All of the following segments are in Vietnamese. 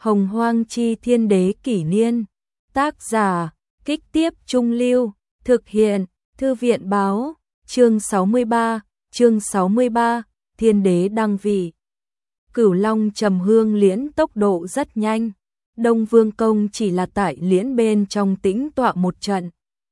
Hồng Hoang Chi Thiên Đế Kỷ Niên. Tác giả, Kích Tiếp Trung Lưu. Thực hiện, Thư viện Báo. Chương 63, Thiên Đế đăng vị. Cửu Long Trầm Hương Liễn tốc độ rất nhanh. Đông Vương Công chỉ là tại liễn bên trong tĩnh tọa một trận.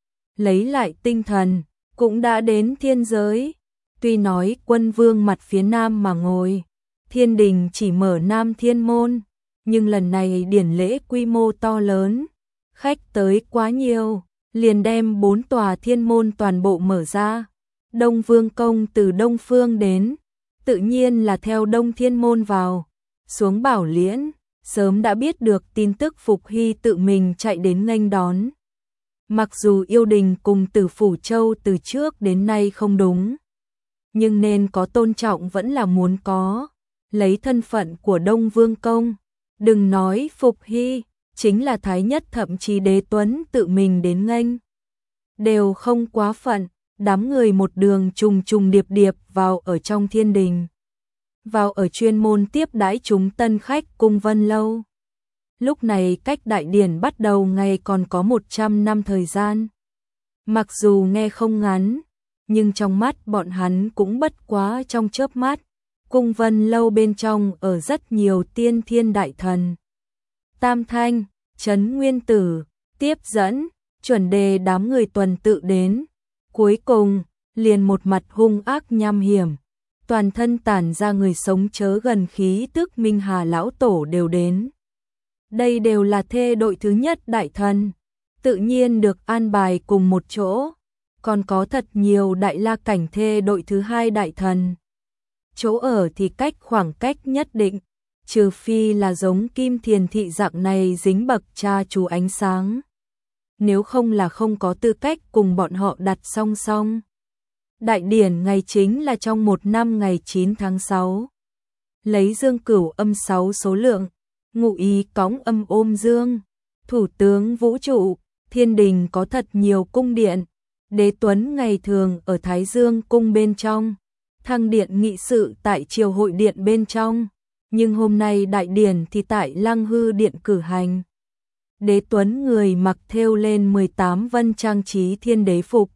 Lấy lại tinh thần, cũng đã đến thiên giới. Tuy nói Quân Vương mặt phía nam mà ngồi, thiên đình chỉ mở Nam Thiên Môn, nhưng lần này điển lễ quy mô to lớn, khách tới quá nhiều, liền đem 4 tòa thiên môn toàn bộ mở ra. Đông Vương Công từ Đông Phương đến, tự nhiên là theo Đông Thiên Môn vào, xuống Bảo Liễn, sớm đã biết được tin tức Phục Hy tự mình chạy đến nghênh đón. Mặc dù yêu đình cùng Tử Phủ Châu từ trước đến nay không đúng, nhưng nên có tôn trọng vẫn là muốn có. Lấy thân phận của Đông Vương Công, đừng nói Phục Hy, chính là Thái Nhất thậm chí Đế Tuấn tự mình đến nghênh, đều không quá phận. Đám người một đường trùng trùng điệp điệp vào ở trong thiên đình, vào ở chuyên môn tiếp đãi chúng tân khách Cung Vân Lâu. Lúc này cách đại điển bắt đầu ngày còn có 100 năm thời gian. Mặc dù nghe không ngắn, nhưng trong mắt bọn hắn cũng bất quá trong chớp mắt. Cung Vân Lâu bên trong ở rất nhiều tiên thiên đại thần. Tam Thanh, Trấn Nguyên Tử, tiếp dẫn, chuẩn đề đám người tuần tự đến. Cuối cùng, liền một mặt hung ác nham hiểm, toàn thân tản ra người sống chớ gần khí tức Minh Hà lão tổ đều đến. Đây đều là thê đội thứ nhất đại thần, tự nhiên được an bài cùng một chỗ, còn có thật nhiều đại la cảnh thê đội thứ hai đại thần. Chỗ ở thì cách khoảng cách nhất định, trừ phi là giống Kim Thiền thị dạng này dính bậc cha chú ánh sáng. Nếu không là không có tư cách cùng bọn họ đặt song song. Đại điển ngày chính là trong một năm ngày 9 tháng 6. Lấy dương cửu âm 6 số lượng, ngụ ý cõng âm ôm dương. Thủ tướng vũ trụ, thiên đình có thật nhiều cung điện. Đế Tuấn ngày thường ở Thái Dương cung bên trong, Thăng điện nghị sự tại Triều Hội điện bên trong. Nhưng hôm nay đại điển thì tại Lăng Hư điện cử hành. Đế Tuấn người mặc thêu lên 18 vân trang trí thiên đế phục,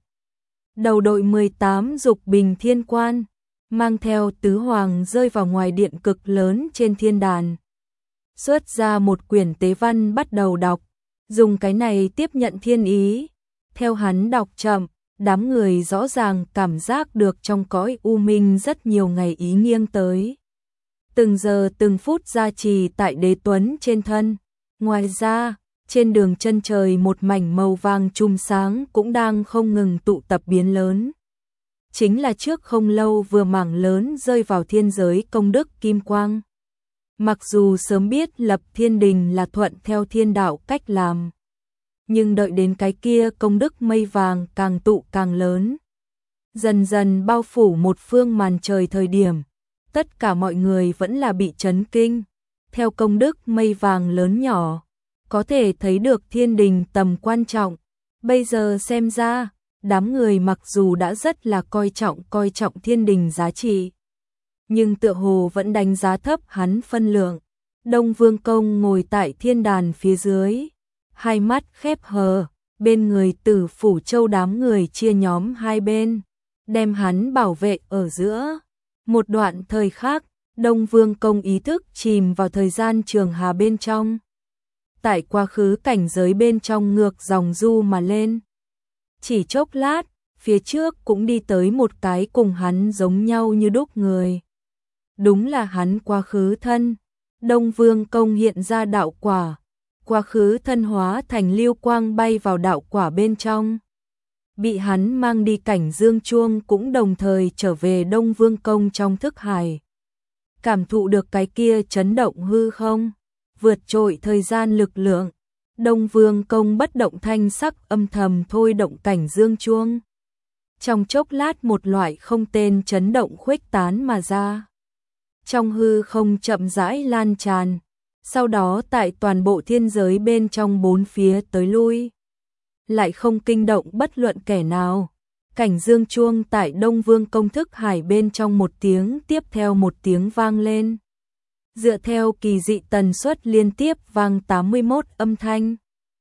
đầu đội 18 dục bình thiên quan, mang theo tứ hoàng rơi vào ngoài điện cực lớn trên thiên đàn. Xuất ra một quyển tế văn bắt đầu đọc, dùng cái này tiếp nhận thiên ý. Theo hắn đọc chậm, đám người rõ ràng cảm giác được trong cõi u minh rất nhiều ngày ý nghiêng tới. Từng giờ từng phút gia trì tại Đế Tuấn trên thân. Ngoài ra, trên đường chân trời một mảnh màu vàng chùm sáng cũng đang không ngừng tụ tập biến lớn. Chính là trước không lâu vừa mảng lớn rơi vào thiên giới công đức kim quang. Mặc dù sớm biết lập thiên đình là thuận theo thiên đạo cách làm, nhưng đợi đến cái kia công đức mây vàng càng tụ càng lớn, dần dần bao phủ một phương màn trời thời điểm, tất cả mọi người vẫn là bị chấn kinh. Theo công đức mây vàng lớn nhỏ, có thể thấy được thiên đình tầm quan trọng. Bây giờ xem ra, đám người mặc dù đã rất là coi trọng thiên đình giá trị, nhưng tựa hồ vẫn đánh giá thấp hắn phân lượng. Đông Vương Công ngồi tại thiên đàn phía dưới, hai mắt khép hờ, bên người Tử Phủ Châu đám người chia nhóm hai bên, đem hắn bảo vệ ở giữa. Một đoạn thời khác, Đông Vương Công ý thức chìm vào thời gian trường hà bên trong. Tại quá khứ cảnh giới bên trong ngược dòng du mà lên. Chỉ chốc lát, phía trước cũng đi tới một cái cùng hắn giống nhau như đúc người. Đúng là hắn quá khứ thân. Đông Vương Công hiện ra đạo quả, quá khứ thân hóa thành lưu quang bay vào đạo quả bên trong. Bị hắn mang đi cảnh dương chuông cũng đồng thời trở về Đông Vương Công trong thức hải. Cảm thụ được cái kia chấn động hư không, vượt trội thời gian lực lượng, Đông Vương Công bất động thanh sắc âm thầm thôi động cảnh dương chuông. Trong chốc lát một loại không tên chấn động khuếch tán mà ra. Trong hư không chậm rãi lan tràn, sau đó tại toàn bộ thiên giới bên trong bốn phía tới lui. Lại không kinh động bất luận kẻ nào. Cảnh dương chuông tại Đông Vương Công thức hải bên trong một tiếng tiếp theo một tiếng vang lên. dựa theo kỳ dị tần suất liên tiếp vang 81 âm thanh.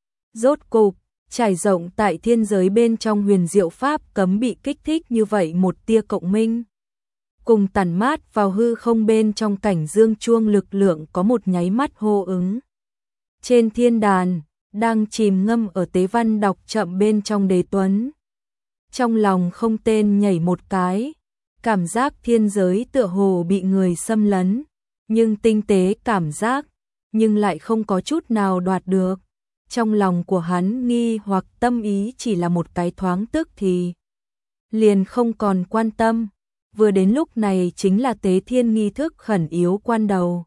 Rốt cục, trải rộng tại thiên giới bên trong huyền diệu pháp cấm bị kích thích như vậy một tia cộng minh. Cùng tản mát vào hư không bên trong cảnh dương chuông lực lượng có một nháy mắt hô ứng. Trên thiên đàn, đang chìm ngâm ở tế văn đọc chậm bên trong Đế Tuấn. Trong lòng không tên nhảy một cái, cảm giác thiên giới tựa hồ bị người xâm lấn, nhưng tinh tế cảm giác, nhưng lại không có chút nào đoạt được. Trong lòng của hắn nghi hoặc tâm ý chỉ là một cái thoáng tức thì liền không còn quan tâm, vừa đến lúc này chính là tế thiên nghi thức khẩn yếu quan đầu.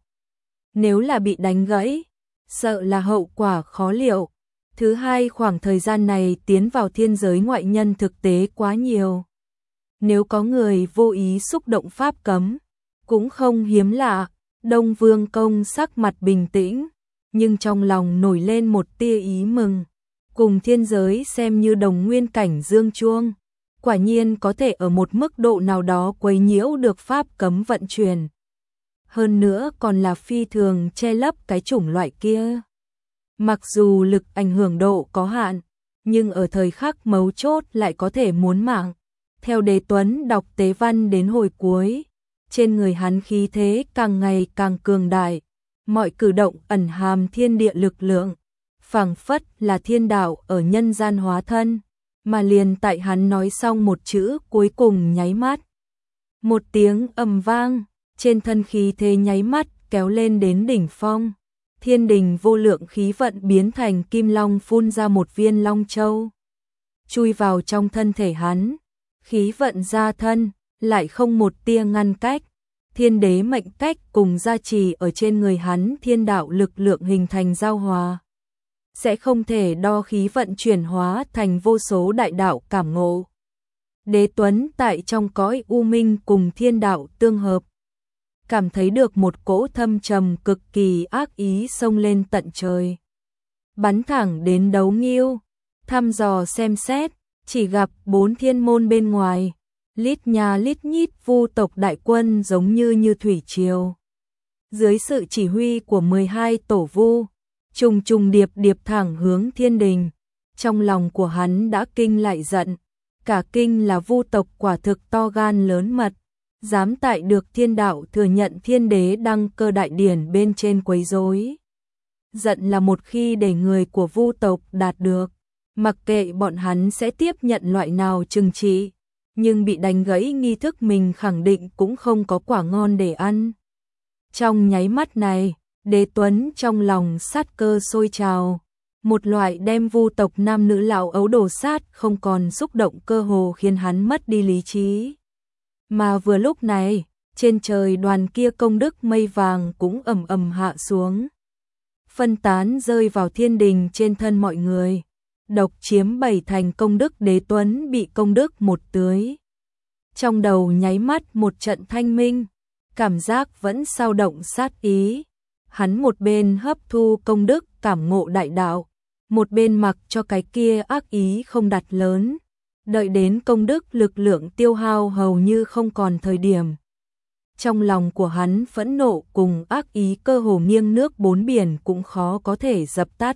Nếu là bị đánh gãy, sợ là hậu quả khó liệu. Thứ hai, khoảng thời gian này tiến vào thiên giới ngoại nhân thực tế quá nhiều. Nếu có người vô ý xúc động pháp cấm, cũng không hiếm lạ. Đông Vương Công sắc mặt bình tĩnh, nhưng trong lòng nổi lên một tia ý mừng. Cùng thiên giới xem như đồng nguyên cảnh dương chuông, quả nhiên có thể ở một mức độ nào đó quấy nhiễu được pháp cấm vận chuyển. Hơn nữa còn là phi thường che lấp cái chủng loại kia. Mặc dù lực ảnh hưởng độ có hạn, nhưng ở thời khắc mấu chốt lại có thể muốn mạng. Theo Đế Tuấn đọc tế văn đến hồi cuối, trên người hắn khí thế càng ngày càng cường đại, mọi cử động ẩn hàm thiên địa lực lượng, phảng phất là thiên đạo ở nhân gian hóa thân, mà liền tại hắn nói xong một chữ cuối cùng nháy mắt. Một tiếng ầm vang, trên thân khí thế nháy mắt kéo lên đến đỉnh phong. Thiên đình vô lượng khí vận biến thành kim long phun ra một viên long châu, chui vào trong thân thể hắn, khí vận ra thân, lại không một tia ngăn cách. Thiên đế mệnh cách cùng gia trì ở trên người hắn, thiên đạo lực lượng hình thành giao hòa. Sẽ không thể đo khí vận chuyển hóa thành vô số đại đạo cảm ngộ. Đế Tuấn tại trong cõi u minh cùng thiên đạo tương hợp, cảm thấy được một cỗ thâm trầm cực kỳ ác ý xông lên tận trời. Bắn thẳng đến Đấu Nghiêu, thăm dò xem xét, chỉ gặp 4 thiên môn bên ngoài, lít nhà lít nhít vu tộc đại quân giống như thủy triều. Dưới sự chỉ huy của 12 tổ vu, trùng trùng điệp điệp thẳng hướng thiên đình. Trong lòng của hắn đã kinh lại giận, cả kinh là vu tộc quả thực to gan lớn mật, dám tại được thiên đạo thừa nhận thiên đế đăng cơ đại điển bên trên quấy rối. Giận là một khi để người của vu tộc đạt được, mặc kệ bọn hắn sẽ tiếp nhận loại nào trừng trị, nhưng bị đánh gãy nghi thức mình khẳng định cũng không có quả ngon để ăn. Trong nháy mắt này, Đế Tuấn trong lòng sát cơ sôi trào, một loại đem vu tộc nam nữ lão ấu đổ sát không còn xúc động cơ hồ khiến hắn mất đi lý trí. Mà vừa lúc này, trên trời đoàn kia công đức mây vàng cũng ầm ầm hạ xuống, phân tán rơi vào thiên đình trên thân mọi người. Độc chiếm 7 thành công đức, Đế Tuấn bị công đức một tưới. Trong đầu nháy mắt một trận thanh minh, cảm giác vẫn sao động sát ý. Hắn một bên hấp thu công đức cảm ngộ đại đạo, một bên mặc cho cái kia ác ý không đặt lớn. Đợi đến công đức lực lượng tiêu hao hầu như không còn thời điểm, trong lòng của hắn phẫn nộ cùng ác ý cơ hồ nghiêng nước bốn biển cũng khó có thể dập tắt.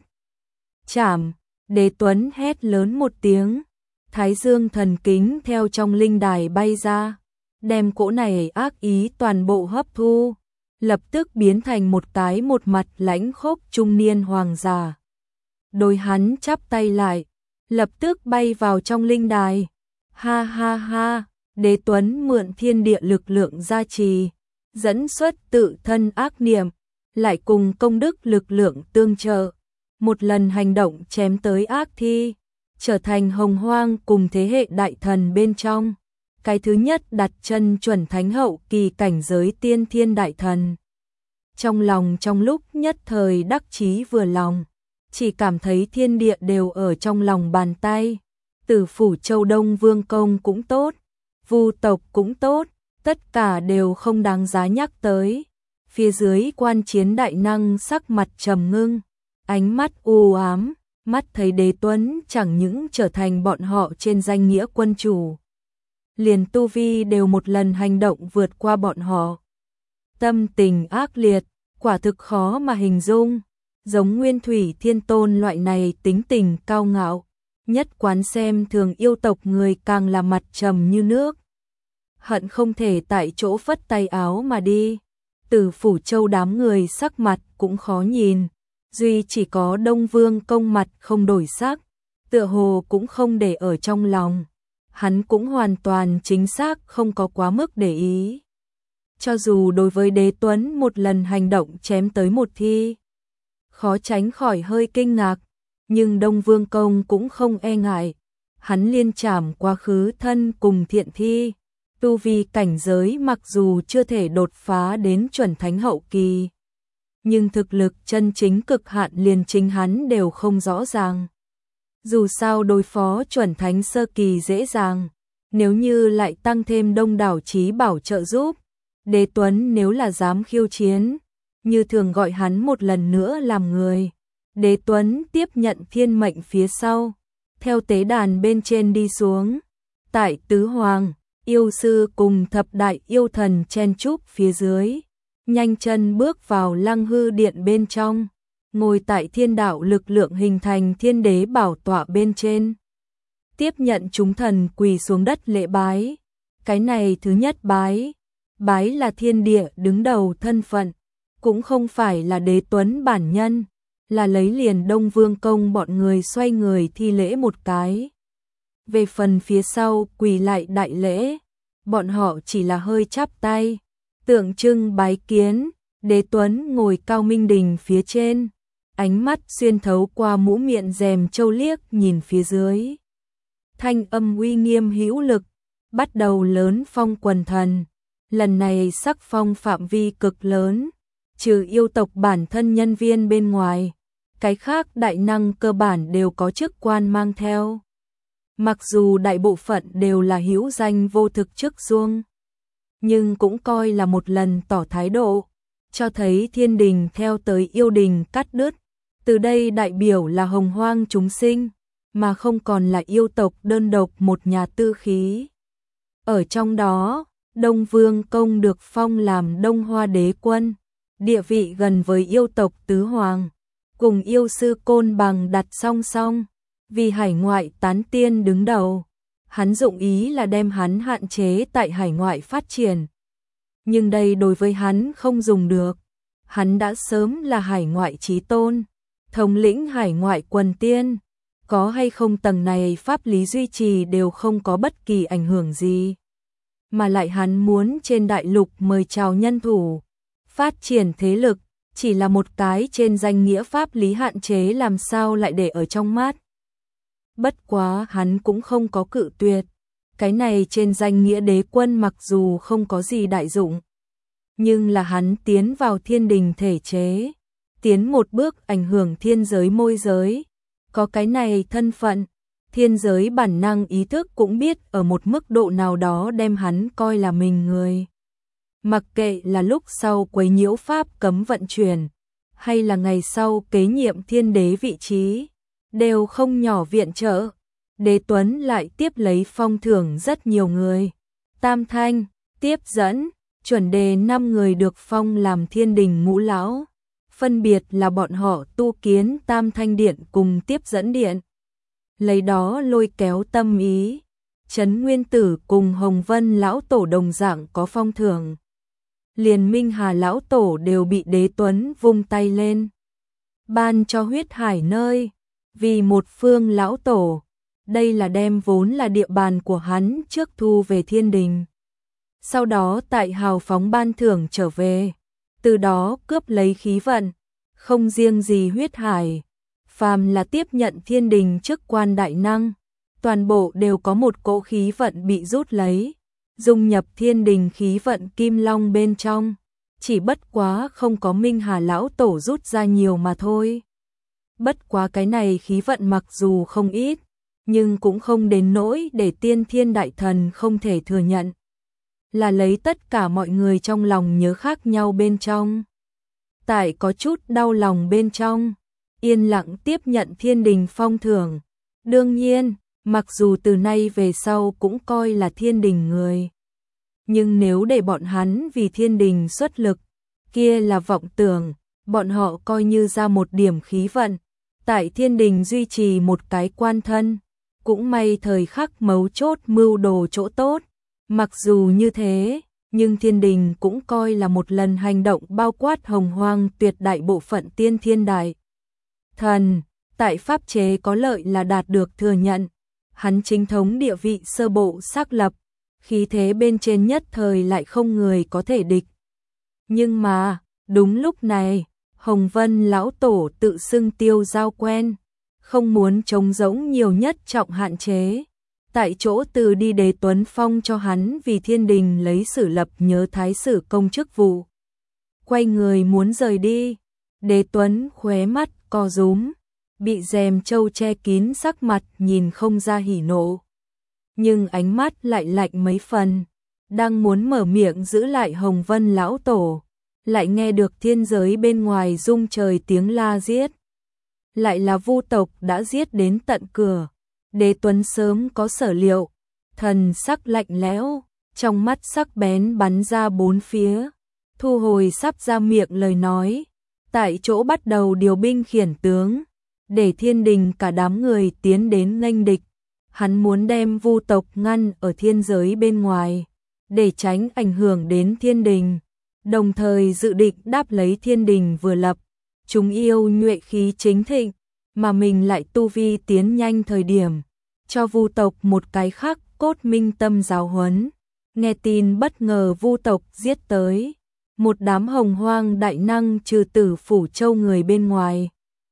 Chảm! Đế Tuấn hét lớn một tiếng, Thái Dương thần kính theo trong linh đài bay ra, đem cỗ này ác ý toàn bộ hấp thu, lập tức biến thành một cái một mặt lãnh khốc trung niên hoàng giả. Đôi hắn chắp tay lại, lập tức bay vào trong linh đài. Ha ha ha, Đế Tuấn mượn thiên địa lực lượng gia trì, dẫn xuất tự thân ác niệm, lại cùng công đức lực lượng tương trợ. Một lần hành động chém tới ác thi, trở thành hồng hoang cùng thế hệ đại thần bên trong. Cái thứ nhất đặt chân chuẩn thánh hậu kỳ cảnh giới tiên thiên đại thần. Trong lòng trong lúc nhất thời đắc chí vừa lòng, chỉ cảm thấy thiên địa đều ở trong lòng bàn tay. Tử phủ Châu Đông Vương Công cũng tốt, vu tộc cũng tốt, tất cả đều không đáng giá nhắc tới. Phía dưới quan chiến đại năng sắc mặt trầm ngưng, ánh mắt u ám, mắt thấy Đế Tuấn chẳng những trở thành bọn họ trên danh nghĩa quân chủ, liền tu vi đều một lần hành động vượt qua bọn họ. Tâm tình ác liệt, quả thực khó mà hình dung. Giống Nguyên Thủy Thiên Tôn loại này tính tình cao ngạo, nhất quán xem thường yêu tộc người càng là mặt trầm như nước. Hận không thể tại chỗ phất tay áo mà đi. Từ Phủ Châu đám người sắc mặt cũng khó nhìn, duy chỉ có Đông Vương Công mặt không đổi sắc, tựa hồ cũng không để ở trong lòng. Hắn cũng hoàn toàn chính xác không có quá mức để ý. Cho dù đối với Đế Tuấn một lần hành động chém tới một thi, khó tránh khỏi hơi kinh ngạc, nhưng Đông Vương Công cũng không e ngại. Hắn liên trảm quá khứ thân cùng thiện thi, tu vi cảnh giới mặc dù chưa thể đột phá đến chuẩn thánh hậu kỳ, nhưng thực lực chân chính cực hạn liền chính hắn đều không rõ ràng. Dù sao đối phó chuẩn thánh sơ kỳ dễ dàng, nếu như lại tăng thêm đông đảo trí bảo trợ giúp, Đế Tuấn nếu là dám khiêu chiến, như thường gọi hắn một lần nữa làm người. Đế Tuấn tiếp nhận thiên mệnh phía sau, theo tế đàn bên trên đi xuống. Tại tứ hoàng, yêu sư cùng thập đại yêu thần chen chúc phía dưới, nhanh chân bước vào Lăng Hư Điện bên trong, ngồi tại thiên đạo lực lượng hình thành thiên đế bảo tọa bên trên. Tiếp nhận chúng thần quỳ xuống đất lễ bái. Cái này thứ nhất bái là thiên địa đứng đầu thân phận, cũng không phải là Đế Tuấn bản nhân, là lấy liền Đông Vương Công bọn người xoay người thi lễ một cái. Về phần phía sau quỳ lại đại lễ, bọn họ chỉ là hơi chắp tay, tượng trưng bái kiến. Đế Tuấn ngồi cao minh đình phía trên, ánh mắt xuyên thấu qua mũ miệng rèm châu liếc nhìn phía dưới. Thanh âm uy nghiêm hữu lực, bắt đầu lớn phong quần thần. Lần này sắc phong phạm vi cực lớn, trừ yêu tộc bản thân nhân viên bên ngoài, cái khác đại năng cơ bản đều có chức quan mang theo. Mặc dù đại bộ phận đều là hữu danh vô thực chức vuông, nhưng cũng coi là một lần tỏ thái độ, cho thấy thiên đình theo tới yêu đình cắt đứt. Từ đây đại biểu là hồng hoang chúng sinh, mà không còn là yêu tộc đơn độc một nhà tư khí. Ở trong đó, Đông Vương Công được phong làm Đông Hoa Đế Quân, địa vị gần với yêu tộc tứ hoàng, cùng yêu sư Côn Bằng đặt song song, vì hải ngoại tán tiên đứng đầu. Hắn dụng ý là đem hắn hạn chế tại hải ngoại phát triển. Nhưng đây đối với hắn không dùng được. Hắn đã sớm là hải ngoại chí tôn, thống lĩnh hải ngoại quần tiên. Có hay không tầng này pháp lý duy trì đều không có bất kỳ ảnh hưởng gì. Mà lại hắn muốn trên đại lục mời chào nhân thủ, phát triển thế lực, chỉ là một cái trên danh nghĩa pháp lý hạn chế làm sao lại để ở trong mắt. Bất quá hắn cũng không có cự tuyệt. Cái này trên danh nghĩa đế quân mặc dù không có gì đại dụng, nhưng là hắn tiến vào thiên đình thể chế, tiến một bước ảnh hưởng thiên giới môi giới. Có cái này thân phận, thiên giới bản năng ý thức cũng biết ở một mức độ nào đó đem hắn coi là mình người. Mặc kệ là lúc sau quấy nhiễu pháp cấm vận chuyển, hay là ngày sau kế nhiệm thiên đế vị trí, đều không nhỏ viện trợ. Đế Tuấn lại tiếp lấy phong thưởng rất nhiều người. Tam Thanh, tiếp dẫn, chuẩn đề 5 người được phong làm thiên đình ngũ lão. Phân biệt là bọn họ tu kiến Tam Thanh Điện cùng Tiếp dẫn Điện. Lấy đó lôi kéo tâm ý. Trấn Nguyên Tử cùng Hồng Vân Lão Tổ đồng dạng có phong thưởng. Liền Minh Hà Lão Tổ đều bị Đế Tuấn vung tay lên, ban cho huyết hải nơi, vì một phương Lão Tổ. Đây là đem vốn là địa bàn của hắn trước thu về thiên đình. Sau đó tại hào phóng ban thưởng trở về, từ đó cướp lấy khí vận. Không riêng gì huyết hải, phàm là tiếp nhận thiên đình chức quan đại năng, toàn bộ đều có một cỗ khí vận bị rút lấy, dung nhập thiên đình khí vận kim long bên trong. Chỉ bất quá không có Minh Hà Lão Tổ rút ra nhiều mà thôi. Bất quá cái này khí vận mặc dù không ít, nhưng cũng không đến nỗi để tiên thiên đại thần không thể thừa nhận. Là lấy tất cả mọi người trong lòng nhớ khác nhau bên trong. Tại có chút đau lòng bên trong, yên lặng tiếp nhận thiên đình phong thưởng. Đương nhiên, mặc dù từ nay về sau cũng coi là thiên đình người, nhưng nếu để bọn hắn vì thiên đình xuất lực, kia là vọng tưởng, bọn họ coi như ra một điểm khí vận, tại thiên đình duy trì một cái quan thân, cũng may thời khắc mấu chốt mưu đồ chỗ tốt. Mặc dù như thế, nhưng thiên đình cũng coi là một lần hành động bao quát hồng hoang tuyệt đại bộ phận tiên thiên đại thần, tại pháp chế có lợi là đạt được thừa nhận. Hắn chính thống địa vị sơ bộ xác lập, khí thế bên trên nhất thời lại không người có thể địch. Nhưng mà, đúng lúc này, Hồng Vân lão tổ tự xưng tiêu giao quen, không muốn trống rỗng nhiều nhất trọng hạn chế. Tại chỗ từ đi Đế Tuấn phong cho hắn vì thiên đình lấy sử lập nhớ thái sử công chức vụ. Quay người muốn rời đi, Đế Tuấn khóe mắt co rúm, bị rèm châu che kín sắc mặt nhìn không ra hỉ nộ. Nhưng ánh mắt lại lạnh mấy phần, đang muốn mở miệng giữ lại Hồng Vân lão tổ, lại nghe được thiên giới bên ngoài rung trời tiếng la giết. Lại là Vu tộc đã giết đến tận cửa. Đế Tuấn sớm có sở liệu, thần sắc lạnh lẽo, trong mắt sắc bén bắn ra bốn phía, thu hồi sắp ra miệng lời nói, tại chỗ bắt đầu điều binh khiển tướng, để thiên đình cả đám người tiến đến nghênh địch. Hắn muốn đem Vu tộc ngăn ở thiên giới bên ngoài, để tránh ảnh hưởng đến thiên đình, đồng thời dự định đáp lấy thiên đình vừa lập, chúng yêu nhuệ khí chính thịnh, mà mình lại tu vi tiến nhanh thời điểm, cho Vu tộc một cái khắc cốt minh tâm giáo huấn. Nghe tin bất ngờ Vu tộc giết tới, một đám hồng hoang đại năng trừ Tử Phủ Châu người bên ngoài,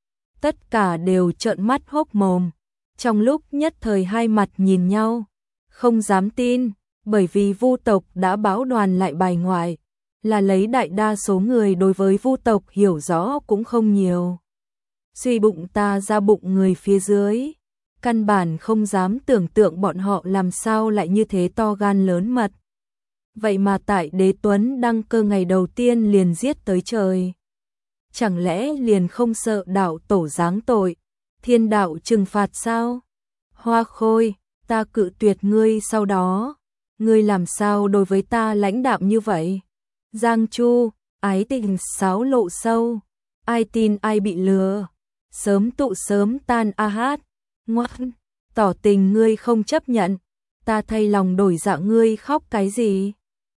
tất cả đều trợn mắt hốc mồm, trong lúc nhất thời hai mặt nhìn nhau, không dám tin, bởi vì Vu tộc đã báo đoàn lại bài ngoại, là lấy đại đa số người đối với Vu tộc hiểu rõ cũng không nhiều. Suy bụng ta ra bụng người phía dưới, căn bản không dám tưởng tượng bọn họ làm sao lại như thế to gan lớn mật. Vậy mà tại Đế Tuấn đăng cơ ngày đầu tiên liền giết tới trời. Chẳng lẽ liền không sợ đạo tổ giáng tội, thiên đạo trừng phạt sao? Hoa Khôi, ta cự tuyệt ngươi sau đó, ngươi làm sao đối với ta lãnh đạm như vậy? Giang Chu, ái tình sáo lộ sâu, ai tin ai bị lừa, sớm tụ sớm tan a hát, ngoan, tỏ tình ngươi không chấp nhận, ta thay lòng đổi dạ ngươi khóc cái gì?